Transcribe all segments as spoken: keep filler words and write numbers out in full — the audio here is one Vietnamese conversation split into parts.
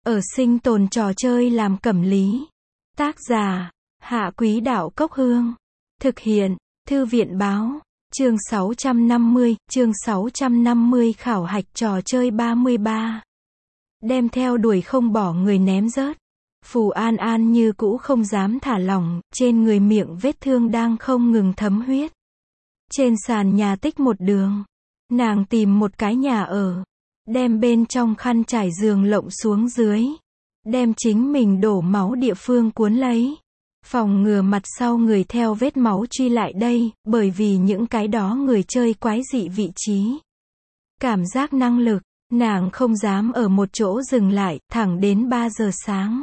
Ở sinh tồn trò chơi làm cẩm lý. Tác giả, Hạ Quý Đạo Cốc Hương. Thực hiện, Thư viện Báo. Chương sáu trăm năm mươi, chương sáu trăm năm mươi khảo hạch trò chơi ba mươi ba. Đem theo đuổi không bỏ người ném rớt. Phù An An như cũ không dám thả lỏng, trên người miệng vết thương đang không ngừng thấm huyết. Trên sàn nhà tích một đường. Nàng tìm một cái nhà ở. Đem bên trong khăn trải giường lộng xuống dưới. Đem chính mình đổ máu địa phương cuốn lấy. Phòng ngừa mặt sau người theo vết máu truy lại đây, bởi vì những cái đó người chơi quái dị vị trí. Cảm giác năng lực, nàng không dám ở một chỗ dừng lại, thẳng đến ba giờ sáng.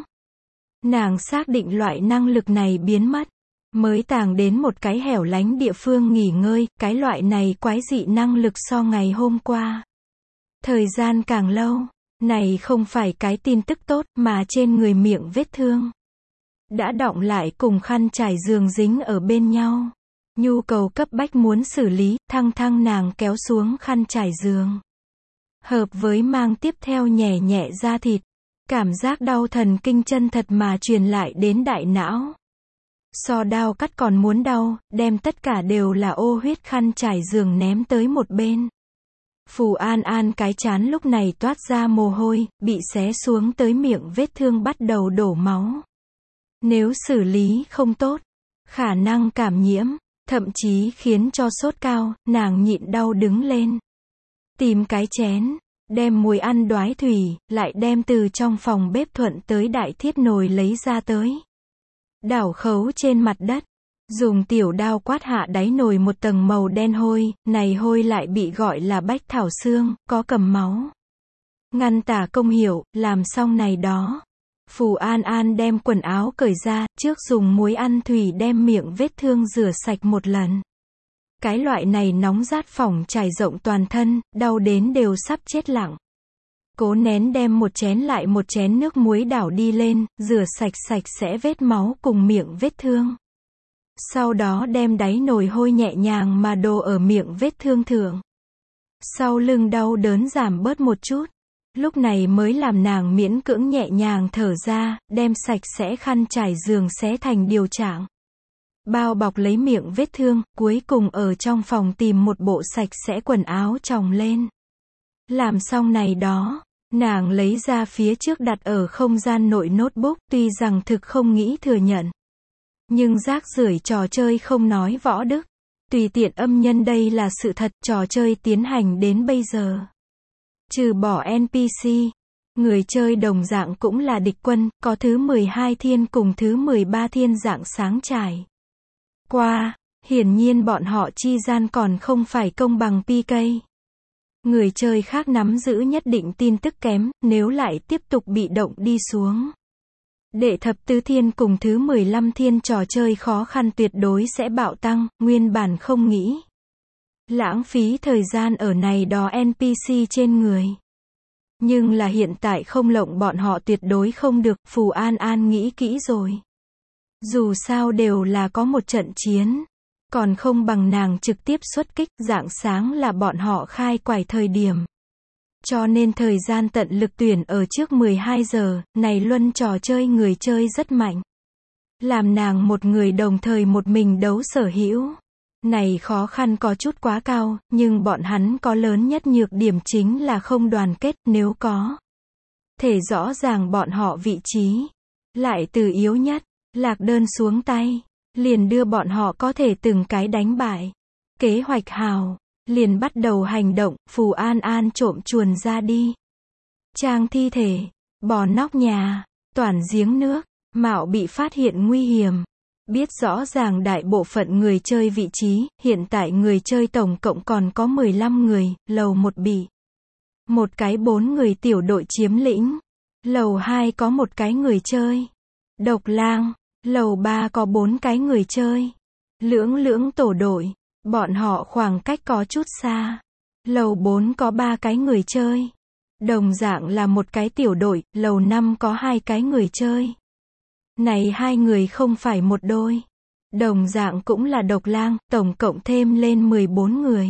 Nàng xác định loại năng lực này biến mất. Mới tàng đến một cái hẻo lánh địa phương nghỉ ngơi, cái loại này quái dị năng lực so ngày hôm qua. Thời gian càng lâu, này không phải cái tin tức tốt, mà trên người miệng vết thương. Đã đọng lại cùng khăn trải giường dính ở bên nhau. Nhu cầu cấp bách muốn xử lý, thăng thăng nàng kéo xuống khăn trải giường. Hợp với mang tiếp theo nhẹ nhẹ da thịt. Cảm giác đau thần kinh chân thật mà truyền lại đến đại não. So đau cắt còn muốn đau, đem tất cả đều là ô huyết khăn trải giường ném tới một bên. Phù An An cái chán lúc này toát ra mồ hôi, bị xé xuống tới miệng vết thương bắt đầu đổ máu. Nếu xử lý không tốt, khả năng cảm nhiễm, thậm chí khiến cho sốt cao, nàng nhịn đau đứng lên. Tìm cái chén, đem muối ăn đoái thủy, lại đem từ trong phòng bếp thuận tới đại thiết nồi lấy ra tới. Đảo khấu trên mặt đất. Dùng tiểu đao quát hạ đáy nồi một tầng màu đen hôi, này hôi lại bị gọi là bách thảo xương, có cầm máu. Ngăn tả công hiệu, làm xong này đó. Phù An An đem quần áo cởi ra, trước dùng muối ăn thủy đem miệng vết thương rửa sạch một lần. Cái loại này nóng rát phỏng trải rộng toàn thân, đau đến đều sắp chết lặng. Cố nén đem một chén lại một chén nước muối đảo đi lên, rửa sạch sạch sẽ vết máu cùng miệng vết thương. Sau đó đem đáy nồi hôi nhẹ nhàng mà đổ ở miệng vết thương thượng. Sau lưng đau đớn giảm bớt một chút. Lúc này mới làm nàng miễn cưỡng nhẹ nhàng thở ra, đem sạch sẽ khăn trải giường xé thành điều trạng. Bao bọc lấy miệng vết thương, cuối cùng ở trong phòng tìm một bộ sạch sẽ quần áo chồng lên. Làm xong này đó, nàng lấy ra phía trước đặt ở không gian nội notebook, tuy rằng thực không nghĩ thừa nhận. Nhưng rác rưởi trò chơi không nói võ đức. Tùy tiện âm nhân đây là sự thật, trò chơi tiến hành đến bây giờ. Trừ bỏ en pê xê, người chơi đồng dạng cũng là địch quân, có thứ mười hai thiên cùng thứ mười ba thiên dạng sáng trải. Qua, hiển nhiên bọn họ chi gian còn không phải công bằng pê ca. Người chơi khác nắm giữ nhất định tin tức kém, nếu lại tiếp tục bị động đi xuống. Đệ thập tứ thiên cùng thứ mười lăm thiên trò chơi khó khăn tuyệt đối sẽ bạo tăng, nguyên bản không nghĩ. Lãng phí thời gian ở này đó en pê xê trên người. Nhưng là hiện tại không lộng bọn họ tuyệt đối không được, Phù An An nghĩ kỹ rồi. Dù sao đều là có một trận chiến. Còn không bằng nàng trực tiếp xuất kích, rạng sáng là bọn họ khai quải thời điểm. Cho nên thời gian tận lực tuyển ở trước mười hai giờ, này luân trò chơi người chơi rất mạnh. Làm nàng một người đồng thời một mình đấu sở hữu. Này khó khăn có chút quá cao, nhưng bọn hắn có lớn nhất nhược điểm chính là không đoàn kết, nếu có thể rõ ràng bọn họ vị trí. Lại từ yếu nhất, lạc đơn xuống tay, liền đưa bọn họ có thể từng cái đánh bại. Kế hoạch hào. Liền bắt đầu hành động, Phù An An trộm chuồn ra đi. Trang thi thể, bò nóc nhà, toản giếng nước, mạo bị phát hiện nguy hiểm. Biết rõ ràng đại bộ phận người chơi vị trí, hiện tại người chơi tổng cộng còn có mười lăm người, lầu một bị một cái bốn người tiểu đội chiếm lĩnh. Lầu hai có một cái người chơi. Độc lang, lầu ba có bốn cái người chơi. Lưỡng lưỡng tổ đội. Bọn họ khoảng cách có chút xa. Lầu bốn có ba cái người chơi. Đồng dạng là một cái tiểu đội, lầu năm có hai cái người chơi. Này hai người không phải một đôi. Đồng dạng cũng là độc lang, tổng cộng thêm lên mười bốn người.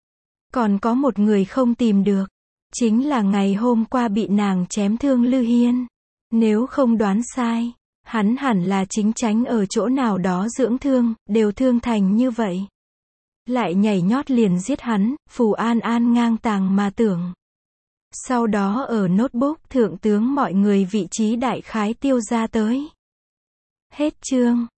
Còn có một người không tìm được. Chính là ngày hôm qua bị nàng chém thương Lư Hiên. Nếu không đoán sai, hắn hẳn là chính tránh ở chỗ nào đó dưỡng thương, đều thương thành như vậy. Lại nhảy nhót liền giết hắn, Phù An An ngang tàng mà tưởng. Sau đó ở notebook thượng tướng mọi người vị trí đại khái tiêu ra tới. Hết chương.